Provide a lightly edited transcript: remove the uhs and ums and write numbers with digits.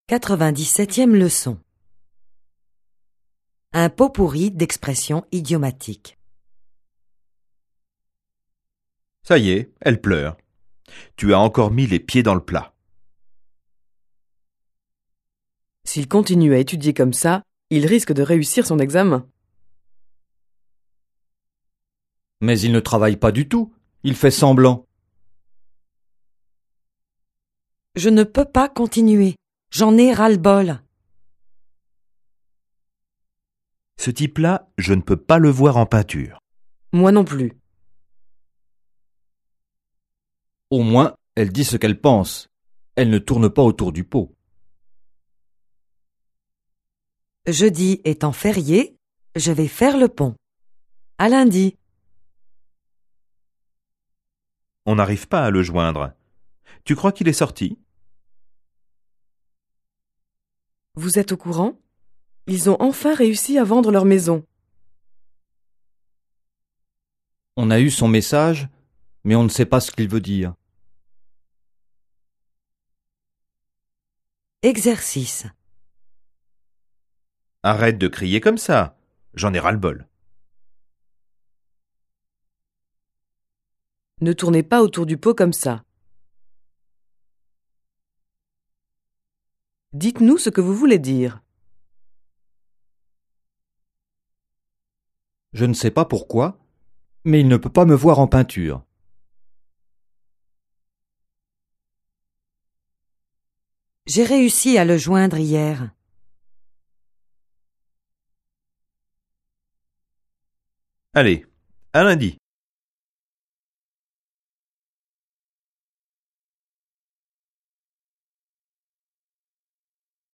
97e leçon. Un pot pourri d'expressions idiomatiques. Ça y est, elle pleure. Tu as encore mis les pieds dans le plat. S'il continue à étudier comme ça, il risque de réussir son examen. Mais il ne travaille pas du tout. Il fait semblant. Je ne peux pas continuer. J'en ai ras-le-bol. Ce type-là, je ne peux pas le voir en peinture. Moi non plus. Au moins, elle dit ce qu'elle pense. Elle ne tourne pas autour du pot. Jeudi étant férié, je vais faire le pont. À lundi. On n'arrive pas à le joindre. Tu crois qu'il est sorti ? Vous êtes au courant ? Ils ont enfin réussi à vendre leur maison. On a eu son message, mais on ne sait pas ce qu'il veut dire. Exercice. Arrête de crier comme ça. J'en ai ras-le-bol. Ne tournez pas autour du pot comme ça. Dites-nous ce que vous voulez dire. Je ne sais pas pourquoi, mais il ne peut pas me voir en peinture. J'ai réussi à le joindre hier. Allez, à lundi.